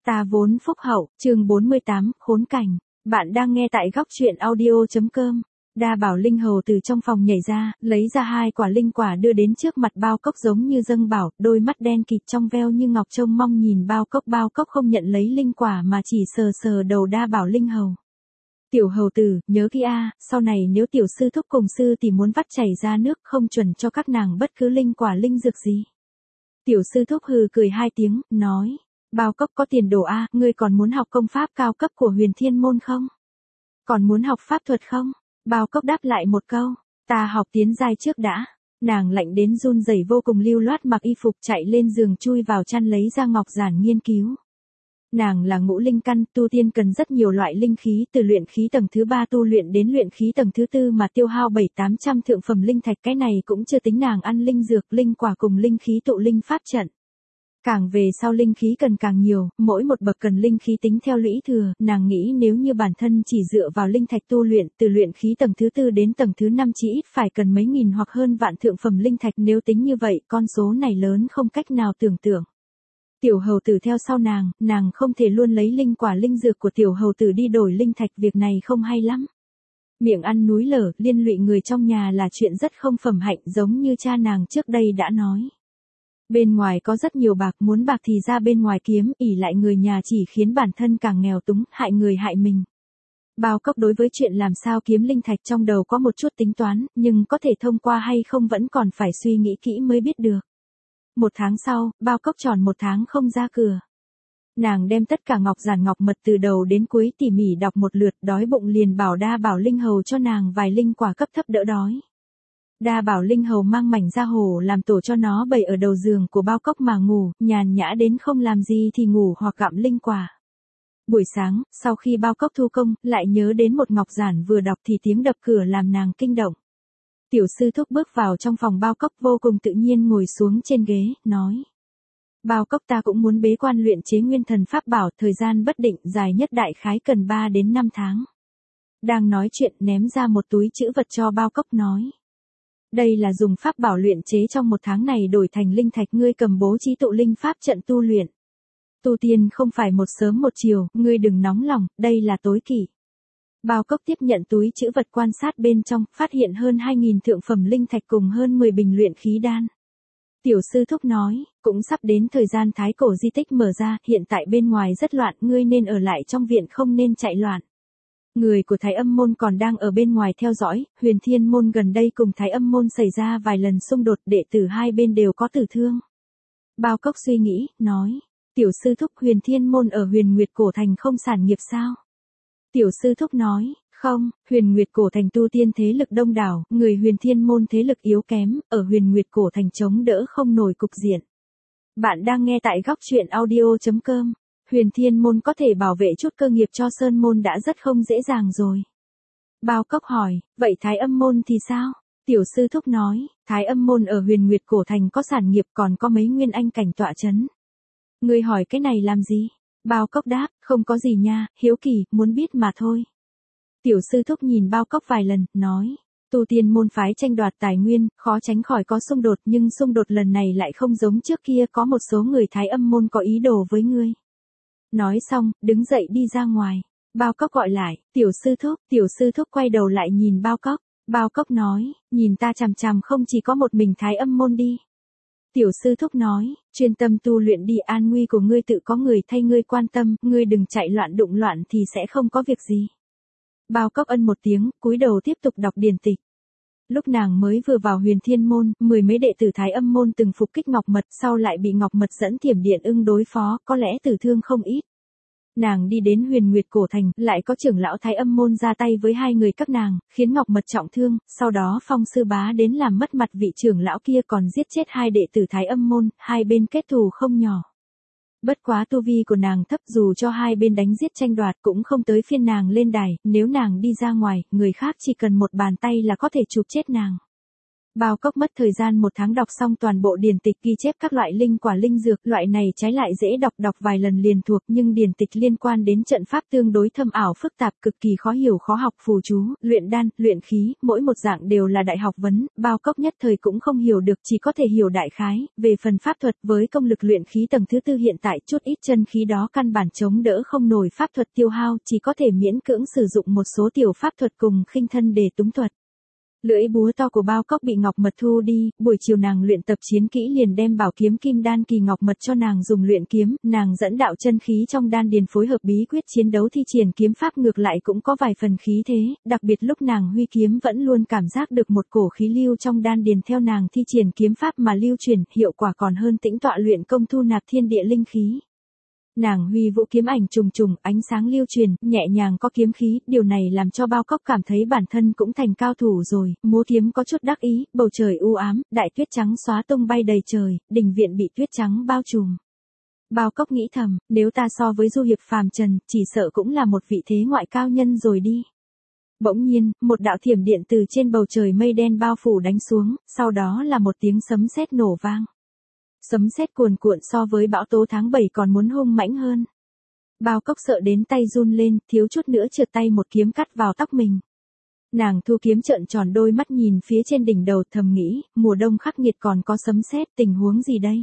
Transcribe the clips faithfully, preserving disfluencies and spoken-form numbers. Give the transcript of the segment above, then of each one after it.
Ta vốn phúc hậu, chương bốn mươi tám, khốn cảnh. Bạn đang nghe tại góc truyện audio.com. Đa Bảo Linh hầu từ trong phòng nhảy ra, lấy ra hai quả linh quả đưa đến trước mặt Bao Cốc giống như dâng bảo, đôi mắt đen kịt trong veo như ngọc trông mong nhìn Bao Cốc. Bao Cốc không nhận lấy linh quả mà chỉ sờ sờ đầu Đa Bảo Linh hầu. Tiểu hầu tử, nhớ kỹ a, sau này nếu tiểu sư thúc cùng sư tỷ muốn vắt chảy ra nước không chuẩn cho các nàng bất cứ linh quả linh dược gì. Tiểu sư thúc hừ cười hai tiếng, nói. Bao Cốc có tiền đồ a, ngươi còn muốn học công pháp cao cấp của Huyền Thiên môn không? Còn muốn học pháp thuật không? Bao Cốc đáp lại một câu, ta học tiến giai trước đã. Nàng lạnh đến run rẩy vô cùng lưu loát mặc y phục chạy lên giường chui vào chăn lấy ra ngọc giản nghiên cứu. Nàng là ngũ linh căn, tu tiên cần rất nhiều loại linh khí, từ luyện khí tầng thứ ba tu luyện đến luyện khí tầng thứ tư mà tiêu hao bảy tám trăm thượng phẩm linh thạch, cái này cũng chưa tính nàng ăn linh dược, linh quả cùng linh khí tụ linh pháp trận. Càng về sau linh khí cần càng nhiều, mỗi một bậc cần linh khí tính theo lũy thừa, nàng nghĩ nếu như bản thân chỉ dựa vào linh thạch tu luyện, từ luyện khí tầng thứ tư đến tầng thứ năm chỉ ít phải cần mấy nghìn hoặc hơn vạn thượng phẩm linh thạch, nếu tính như vậy, con số này lớn không cách nào tưởng tượng. Tiểu hầu tử theo sau nàng, nàng không thể luôn lấy linh quả linh dược của tiểu hầu tử đi đổi linh thạch, việc này không hay lắm. Miệng ăn núi lở, liên lụy người trong nhà là chuyện rất không phẩm hạnh, giống như cha nàng trước đây đã nói. Bên ngoài có rất nhiều bạc, muốn bạc thì ra bên ngoài kiếm, ỷ lại người nhà chỉ khiến bản thân càng nghèo túng, hại người hại mình. Bao Cốc đối với chuyện làm sao kiếm linh thạch trong đầu có một chút tính toán, nhưng có thể thông qua hay không vẫn còn phải suy nghĩ kỹ mới biết được. Một tháng sau, Bao Cốc tròn một tháng không ra cửa. Nàng đem tất cả ngọc giản ngọc mật từ đầu đến cuối tỉ mỉ đọc một lượt, đói bụng liền bảo Đa Bảo Linh hầu cho nàng vài linh quả cấp thấp đỡ đói. Đa Bảo Linh hầu mang mảnh da hổ làm tổ cho nó bày ở đầu giường của Bao Cốc mà ngủ, nhàn nhã đến không làm gì thì ngủ hoặc gặm linh quả. Buổi sáng, sau khi Bao Cốc thu công, lại nhớ đến một ngọc giản vừa đọc thì tiếng đập cửa làm nàng kinh động. Tiểu sư thúc bước vào trong phòng Bao Cốc vô cùng tự nhiên ngồi xuống trên ghế, nói. Bao Cốc, ta cũng muốn bế quan luyện chế nguyên thần pháp bảo, thời gian bất định, dài nhất đại khái cần ba đến năm tháng. Đang nói chuyện ném ra một túi trữ vật cho Bao Cốc nói. Đây là dùng pháp bảo luyện chế trong một tháng này đổi thành linh thạch, ngươi cầm bố trí tụ linh pháp trận tu luyện. Tu tiên không phải một sớm một chiều, ngươi đừng nóng lòng, đây là tối kỵ. Bao Cốc tiếp nhận túi trữ vật quan sát bên trong, phát hiện hơn hai nghìn thượng phẩm linh thạch cùng hơn mười bình luyện khí đan. Tiểu sư thúc nói, cũng sắp đến thời gian thái cổ di tích mở ra, hiện tại bên ngoài rất loạn, ngươi nên ở lại trong viện không nên chạy loạn. Người của Thái Âm môn còn đang ở bên ngoài theo dõi, Huyền Thiên môn gần đây cùng Thái Âm môn xảy ra vài lần xung đột, đệ tử hai bên đều có tử thương. Bao Cốc suy nghĩ, nói, tiểu sư thúc, Huyền Thiên môn ở Huyền Nguyệt Cổ Thành không sản nghiệp sao? Tiểu sư thúc nói, không, Huyền Nguyệt Cổ Thành tu tiên thế lực đông đảo, người Huyền Thiên môn thế lực yếu kém, ở Huyền Nguyệt Cổ Thành chống đỡ không nổi cục diện. Bạn đang nghe tại góc truyện audio.com. Huyền Thiên môn có thể bảo vệ chút cơ nghiệp cho Sơn môn đã rất không dễ dàng rồi. Bao Cốc hỏi, vậy Thái Âm môn thì sao? Tiểu sư thúc nói, Thái Âm môn ở Huyền Nguyệt Cổ Thành có sản nghiệp, còn có mấy nguyên anh cảnh tọa chấn. Ngươi hỏi cái này làm gì? Bao Cốc đáp, không có gì nha, hiếu kỳ, muốn biết mà thôi. Tiểu sư thúc nhìn Bao Cốc vài lần, nói, tu tiên môn phái tranh đoạt tài nguyên, khó tránh khỏi có xung đột, nhưng xung đột lần này lại không giống trước kia, có một số người Thái Âm môn có ý đồ với ngươi. Nói xong, đứng dậy đi ra ngoài. Bao Cốc gọi lại, tiểu sư thúc, tiểu sư thúc quay đầu lại nhìn Bao Cốc. Bao Cốc nói, nhìn ta chằm chằm không chỉ có một mình Thái Âm môn đi. Tiểu sư thúc nói, chuyên tâm tu luyện đi, an nguy của ngươi tự có người thay ngươi quan tâm, ngươi đừng chạy loạn đụng loạn thì sẽ không có việc gì. Bao Cốc ân một tiếng, cúi đầu tiếp tục đọc điển tịch. Lúc nàng mới vừa vào Huyền Thiên môn, mười mấy đệ tử Thái Âm môn từng phục kích Ngọc Mật, sau lại bị Ngọc Mật dẫn Thiểm Điện Ưng đối phó, có lẽ tử thương không ít. Nàng đi đến Huyền Nguyệt Cổ Thành, lại có trưởng lão Thái Âm môn ra tay với hai người các nàng, khiến Ngọc Mật trọng thương, sau đó Phong sư bá đến làm mất mặt vị trưởng lão kia, còn giết chết hai đệ tử Thái Âm môn, hai bên kết thù không nhỏ. Bất quá tu vi của nàng thấp, dù cho hai bên đánh giết tranh đoạt cũng không tới phiên nàng lên đài, nếu nàng đi ra ngoài, người khác chỉ cần một bàn tay là có thể chụp chết nàng. Bao Cốc mất thời gian một tháng đọc xong toàn bộ điển tịch ghi chép các loại linh quả linh dược, loại này trái lại dễ đọc, đọc vài lần liền thuộc, nhưng điển tịch liên quan đến trận pháp tương đối thâm ảo phức tạp, cực kỳ khó hiểu khó học, phù chú, luyện đan, luyện khí, mỗi một dạng đều là đại học vấn, Bao Cốc nhất thời cũng không hiểu được, chỉ có thể hiểu đại khái. Về phần pháp thuật, với công lực luyện khí tầng thứ tư hiện tại, chút ít chân khí đó căn bản chống đỡ không nổi pháp thuật tiêu hao, chỉ có thể miễn cưỡng sử dụng một số tiểu pháp thuật cùng khinh thân để túng thuật. Lưỡi búa to của Bao Cốc bị Ngọc Mật thu đi, buổi chiều nàng luyện tập chiến kỹ liền đem bảo kiếm kim đan kỳ Ngọc Mật cho nàng dùng luyện kiếm, nàng dẫn đạo chân khí trong đan điền phối hợp bí quyết chiến đấu thi triển kiếm pháp ngược lại cũng có vài phần khí thế, đặc biệt lúc nàng huy kiếm vẫn luôn cảm giác được một cổ khí lưu trong đan điền theo nàng thi triển kiếm pháp mà lưu truyền, hiệu quả còn hơn tĩnh tọa luyện công thu nạp thiên địa linh khí. Nàng huy vũ kiếm ảnh trùng trùng, ánh sáng lưu truyền, nhẹ nhàng có kiếm khí, điều này làm cho Bao Cốc cảm thấy bản thân cũng thành cao thủ rồi, múa kiếm có chút đắc ý, bầu trời u ám, đại tuyết trắng xóa tung bay đầy trời, đình viện bị tuyết trắng bao trùm. Bao Cốc nghĩ thầm, nếu ta so với du hiệp phàm trần, chỉ sợ cũng là một vị thế ngoại cao nhân rồi đi. Bỗng nhiên, một đạo thiểm điện từ trên bầu trời mây đen bao phủ đánh xuống, sau đó là một tiếng sấm sét nổ vang. Sấm sét cuồn cuộn so với bão tố tháng bảy còn muốn hung mãnh hơn. Bao Cốc sợ đến tay run lên, thiếu chút nữa trượt tay một kiếm cắt vào tóc mình. Nàng thu kiếm trợn tròn đôi mắt nhìn phía trên đỉnh đầu, thầm nghĩ, mùa đông khắc nghiệt còn có sấm sét, tình huống gì đây?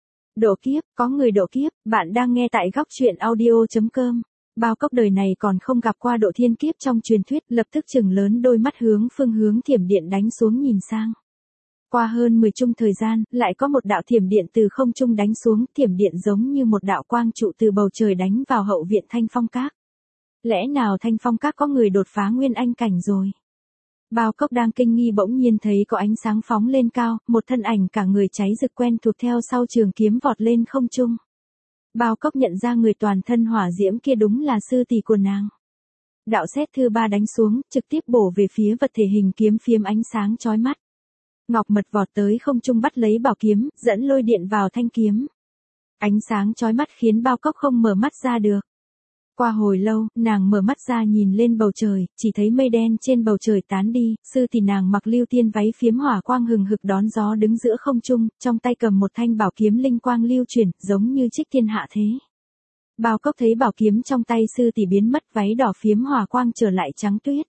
Độ kiếp, có người độ kiếp, bạn đang nghe tại góc truyện audio chấm com. Bao Cốc đời này còn không gặp qua độ thiên kiếp trong truyền thuyết, lập tức chừng lớn đôi mắt hướng phương hướng thiểm điện đánh xuống nhìn sang. Qua hơn mười chung thời gian, lại có một đạo thiểm điện từ không trung đánh xuống, thiểm điện giống như một đạo quang trụ từ bầu trời đánh vào hậu viện Thanh Phong Các. Lẽ nào Thanh Phong Các có người đột phá nguyên anh cảnh rồi? Bao Cốc đang kinh nghi bỗng nhiên thấy có ánh sáng phóng lên cao, một thân ảnh cả người cháy rực quen thuộc theo sau trường kiếm vọt lên không trung. Bao Cốc nhận ra người toàn thân hỏa diễm kia đúng là sư tỷ của nàng. Đạo sét thứ ba đánh xuống, trực tiếp bổ về phía vật thể hình kiếm phiếm ánh sáng chói mắt. Ngọc Mật vọt tới không trung bắt lấy bảo kiếm, dẫn lôi điện vào thanh kiếm. Ánh sáng chói mắt khiến Bao Cốc không mở mắt ra được. Qua hồi lâu, nàng mở mắt ra nhìn lên bầu trời, chỉ thấy mây đen trên bầu trời tán đi, sư tỷ nàng mặc lưu tiên váy phiếm hỏa quang hừng hực đón gió đứng giữa không trung, trong tay cầm một thanh bảo kiếm linh quang lưu chuyển, giống như trích thiên hạ thế. Bao Cốc thấy bảo kiếm trong tay sư tỷ biến mất, váy đỏ phiếm hỏa quang trở lại trắng tuyết.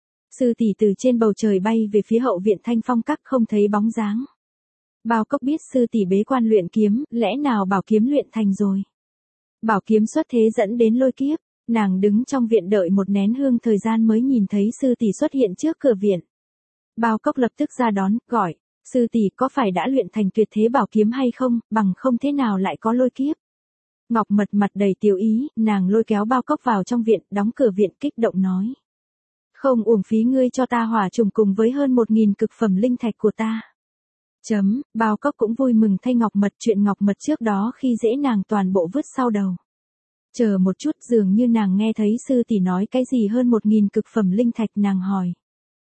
Sư tỷ từ trên bầu trời bay về phía hậu viện Thanh Phong Các không thấy bóng dáng. Bao Cốc biết sư tỷ bế quan luyện kiếm, lẽ nào bảo kiếm luyện thành rồi. Bảo kiếm xuất thế dẫn đến lôi kiếp, nàng đứng trong viện đợi một nén hương thời gian mới nhìn thấy sư tỷ xuất hiện trước cửa viện. Bao Cốc lập tức ra đón, gọi, sư tỷ có phải đã luyện thành tuyệt thế bảo kiếm hay không, bằng không thế nào lại có lôi kiếp. Ngọc Mật mặt đầy tiểu ý, nàng lôi kéo Bao Cốc vào trong viện, đóng cửa viện kích động nói. Không uổng phí ngươi cho ta hỏa trùng cùng với hơn một nghìn cực phẩm linh thạch của ta. Chấm, Bao Cốc cũng vui mừng thay Ngọc Mật, chuyện Ngọc Mật trước đó khi dễ nàng toàn bộ vứt sau đầu. Chờ một chút, dường như nàng nghe thấy sư tỷ nói cái gì hơn một nghìn cực phẩm linh thạch, nàng hỏi.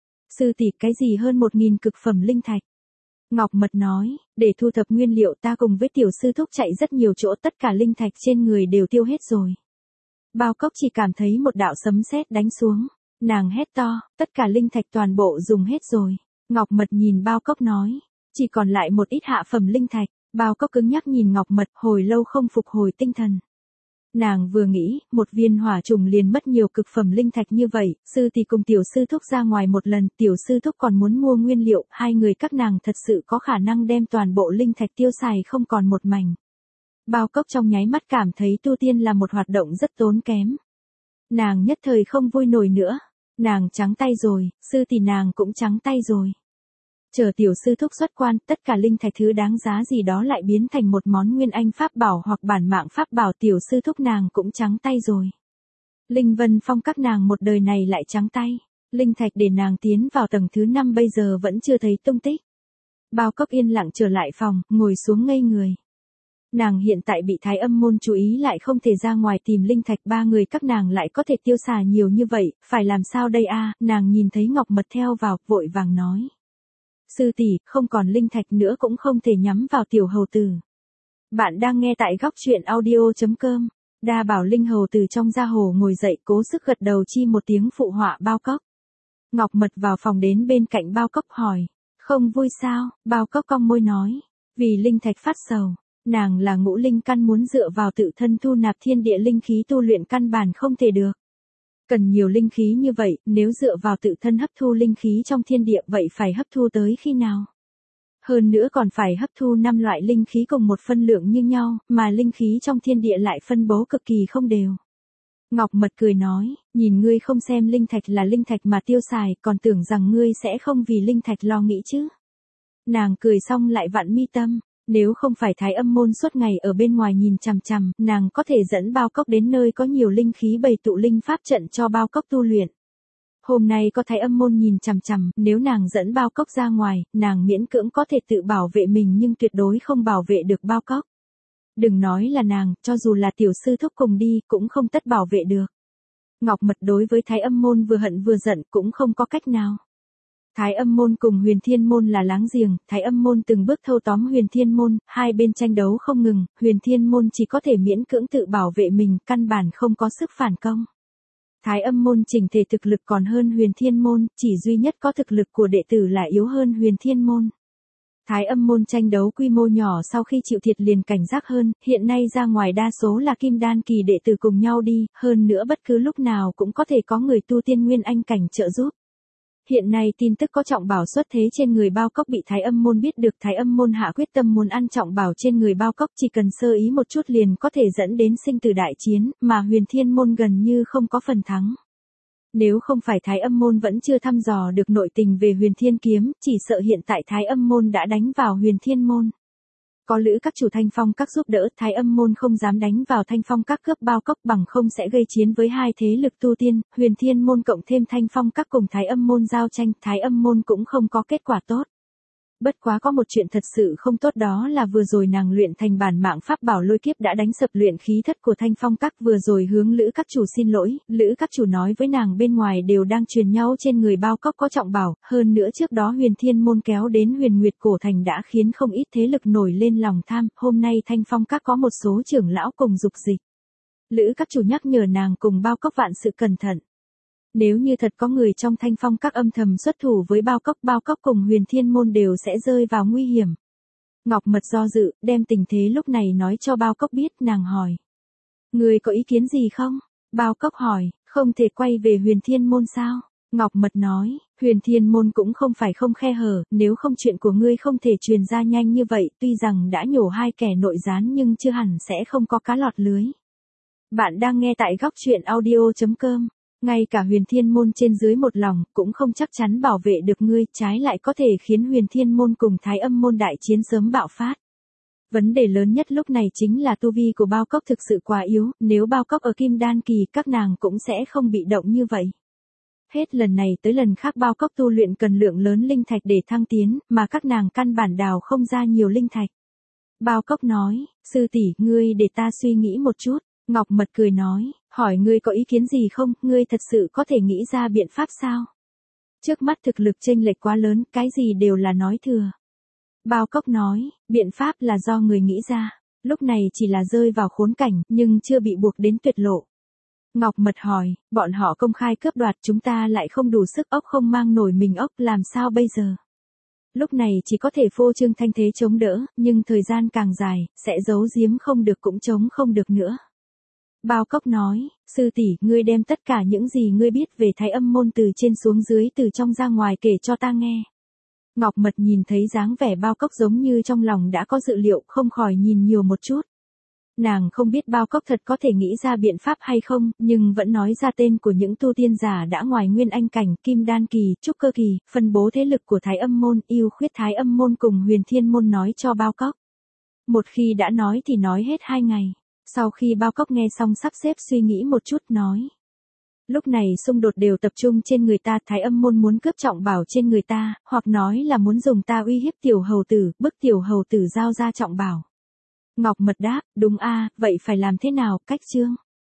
Sư tỷ cái gì hơn một nghìn cực phẩm linh thạch? Ngọc Mật nói, để thu thập nguyên liệu ta cùng với tiểu sư thúc chạy rất nhiều chỗ, tất cả linh thạch trên người đều tiêu hết rồi. Bao Cốc chỉ cảm thấy một đạo sấm sét đánh xuống. Nàng hét to, tất cả linh thạch toàn bộ dùng hết rồi. Ngọc Mật nhìn Bao Cốc nói, chỉ còn lại một ít hạ phẩm linh thạch. Bao Cốc cứng nhắc nhìn Ngọc Mật, hồi lâu không phục hồi tinh thần. Nàng vừa nghĩ, một viên hỏa trùng liền mất nhiều cực phẩm linh thạch như vậy, sư tỷ cùng tiểu sư thúc ra ngoài một lần, tiểu sư thúc còn muốn mua nguyên liệu, hai người các nàng thật sự có khả năng đem toàn bộ linh thạch tiêu xài không còn một mảnh. Bao Cốc trong nháy mắt cảm thấy tu tiên là một hoạt động rất tốn kém. Nàng nhất thời không vui nổi nữa. Nàng trắng tay rồi, sư tỷ nàng cũng trắng tay rồi. Chờ tiểu sư thúc xuất quan, tất cả linh thạch thứ đáng giá gì đó lại biến thành một món nguyên anh pháp bảo hoặc bản mạng pháp bảo, tiểu sư thúc nàng cũng trắng tay rồi. Linh Vân Phong các nàng một đời này lại trắng tay. Linh thạch để nàng tiến vào tầng thứ năm bây giờ vẫn chưa thấy tung tích. Bao Cốc yên lặng trở lại phòng, ngồi xuống ngây người. Nàng hiện tại bị Thái Âm môn chú ý lại không thể ra ngoài tìm linh thạch, ba người các nàng lại có thể tiêu xài nhiều như vậy, phải làm sao đây a? Nàng nhìn thấy Ngọc Mật theo vào, vội vàng nói. Sư tỷ, không còn linh thạch nữa cũng không thể nhắm vào tiểu hầu tử. Bạn đang nghe tại góc truyện audio chấm com. Đa bảo linh hầu từ trong gia hồ ngồi dậy, cố sức gật đầu chi một tiếng phụ họa Bao Cốc. Ngọc Mật vào phòng đến bên cạnh Bao Cốc hỏi. Không vui sao? Bao Cốc cong môi nói. Vì linh thạch phát sầu. Nàng là ngũ linh căn muốn dựa vào tự thân thu nạp thiên địa linh khí tu luyện căn bản không thể được. Cần nhiều linh khí như vậy, nếu dựa vào tự thân hấp thu linh khí trong thiên địa vậy phải hấp thu tới khi nào? Hơn nữa còn phải hấp thu năm loại linh khí cùng một phân lượng như nhau, mà linh khí trong thiên địa lại phân bố cực kỳ không đều. Ngọc Mật cười nói, nhìn ngươi không xem linh thạch là linh thạch mà tiêu xài, còn tưởng rằng ngươi sẽ không vì linh thạch lo nghĩ chứ. Nàng cười xong lại vặn mi tâm, nếu không phải Thái Âm môn suốt ngày ở bên ngoài nhìn chằm chằm, nàng có thể dẫn Bao Cốc đến nơi có nhiều linh khí bày tụ linh pháp trận cho Bao Cốc tu luyện. Hôm nay có Thái Âm môn nhìn chằm chằm, nếu nàng dẫn Bao Cốc ra ngoài, nàng miễn cưỡng có thể tự bảo vệ mình nhưng tuyệt đối không bảo vệ được Bao Cốc. Đừng nói là nàng, cho dù là tiểu sư thúc cùng đi, cũng không tất bảo vệ được. Ngọc Mật đối với Thái Âm môn vừa hận vừa giận cũng không có cách nào. Thái Âm môn cùng Huyền Thiên môn là láng giềng, Thái Âm môn từng bước thâu tóm Huyền Thiên môn, hai bên tranh đấu không ngừng, Huyền Thiên môn chỉ có thể miễn cưỡng tự bảo vệ mình, căn bản không có sức phản công. Thái Âm môn chỉnh thể thực lực còn hơn Huyền Thiên môn, chỉ duy nhất có thực lực của đệ tử là yếu hơn Huyền Thiên môn. Thái Âm môn tranh đấu quy mô nhỏ sau khi chịu thiệt liền cảnh giác hơn, hiện nay ra ngoài đa số là kim đan kỳ đệ tử cùng nhau đi, hơn nữa bất cứ lúc nào cũng có thể có người tu tiên nguyên anh cảnh trợ giúp. Hiện nay tin tức có trọng bảo xuất thế trên người Bao Cốc bị Thái Âm môn biết được, Thái Âm môn hạ quyết tâm muốn ăn trọng bảo trên người Bao Cốc, chỉ cần sơ ý một chút liền có thể dẫn đến sinh tử đại chiến, mà Huyền Thiên môn gần như không có phần thắng. Nếu không phải Thái Âm môn vẫn chưa thăm dò được nội tình về Huyền Thiên kiếm, chỉ sợ hiện tại Thái Âm môn đã đánh vào Huyền Thiên môn. Có Lữ các chủ Thanh Phong các giúp đỡ, Thái Âm môn không dám đánh vào Thanh Phong các cướp Bao Cốc, bằng không sẽ gây chiến với hai thế lực tu tiên, Huyền Thiên môn cộng thêm Thanh Phong các cùng Thái Âm môn giao tranh, Thái Âm môn cũng không có kết quả tốt. Bất quá có một chuyện thật sự không tốt, đó là vừa rồi nàng luyện thành bản mạng pháp bảo lôi kiếp đã đánh sập luyện khí thất của Thanh Phong các, vừa rồi hướng Lữ các chủ xin lỗi, Lữ các chủ nói với nàng bên ngoài đều đang truyền nhau trên người Bao Cốc có trọng bảo, hơn nữa trước đó Huyền Thiên môn kéo đến Huyền Nguyệt cổ thành đã khiến không ít thế lực nổi lên lòng tham, hôm nay Thanh Phong các có một số trưởng lão cùng dục dịch. Lữ các chủ nhắc nhở nàng cùng Bao Cốc vạn sự cẩn thận. Nếu như thật có người trong Thanh Phong các âm thầm xuất thủ với Bao Cốc, Bao Cốc cùng Huyền Thiên môn đều sẽ rơi vào nguy hiểm. Ngọc Mật do dự, đem tình thế lúc này nói cho Bao Cốc biết, nàng hỏi. Người có ý kiến gì không? Bao Cốc hỏi, không thể quay về Huyền Thiên môn sao? Ngọc Mật nói, Huyền Thiên môn cũng không phải không khe hở, nếu không chuyện của ngươi không thể truyền ra nhanh như vậy, tuy rằng đã nhổ hai kẻ nội gián nhưng chưa hẳn sẽ không có cá lọt lưới. Bạn đang nghe tại góc truyện audio chấm com. Ngay cả Huyền Thiên môn trên dưới một lòng, cũng không chắc chắn bảo vệ được ngươi, trái lại có thể khiến Huyền Thiên môn cùng Thái Âm môn đại chiến sớm bạo phát. Vấn đề lớn nhất lúc này chính là tu vi của Bao Cốc thực sự quá yếu, nếu Bao Cốc ở kim đan kỳ các nàng cũng sẽ không bị động như vậy. Hết lần này tới lần khác Bao Cốc tu luyện cần lượng lớn linh thạch để thăng tiến, mà các nàng căn bản đào không ra nhiều linh thạch. Bao Cốc nói, sư tỷ, ngươi để ta suy nghĩ một chút. Ngọc Mật cười nói, hỏi ngươi có ý kiến gì không, ngươi thật sự có thể nghĩ ra biện pháp sao? Trước mắt thực lực chênh lệch quá lớn, cái gì đều là nói thừa. Bao Cốc nói, biện pháp là do người nghĩ ra, lúc này chỉ là rơi vào khốn cảnh, nhưng chưa bị buộc đến tuyệt lộ. Ngọc Mật hỏi, bọn họ công khai cướp đoạt chúng ta lại không đủ sức, ốc không mang nổi mình ốc, làm sao bây giờ? Lúc này chỉ có thể phô trương thanh thế chống đỡ, nhưng thời gian càng dài, sẽ giấu giếm không được cũng chống không được nữa. Bao Cốc nói, sư tỷ, ngươi đem tất cả những gì ngươi biết về Thái Âm môn từ trên xuống dưới từ trong ra ngoài kể cho ta nghe. Ngọc Mật nhìn thấy dáng vẻ Bao Cốc giống như trong lòng đã có dự liệu, không khỏi nhìn nhiều một chút. Nàng không biết Bao Cốc thật có thể nghĩ ra biện pháp hay không, nhưng vẫn nói ra tên của những tu tiên giả đã ngoài nguyên anh cảnh, kim đan kỳ, trúc cơ kỳ, phân bố thế lực của Thái Âm môn, ưu khuyết Thái Âm môn cùng Huyền Thiên môn nói cho Bao Cốc. Một khi đã nói thì nói hết hai ngày. Sau khi Bao Cốc nghe xong sắp xếp suy nghĩ một chút nói. Lúc này xung đột đều tập trung trên người ta, Thái Âm môn muốn cướp trọng bảo trên người ta, hoặc nói là muốn dùng ta uy hiếp tiểu hầu tử, bức tiểu hầu tử giao ra trọng bảo. Ngọc Mật đáp, đúng a, vậy phải làm thế nào, cách chương.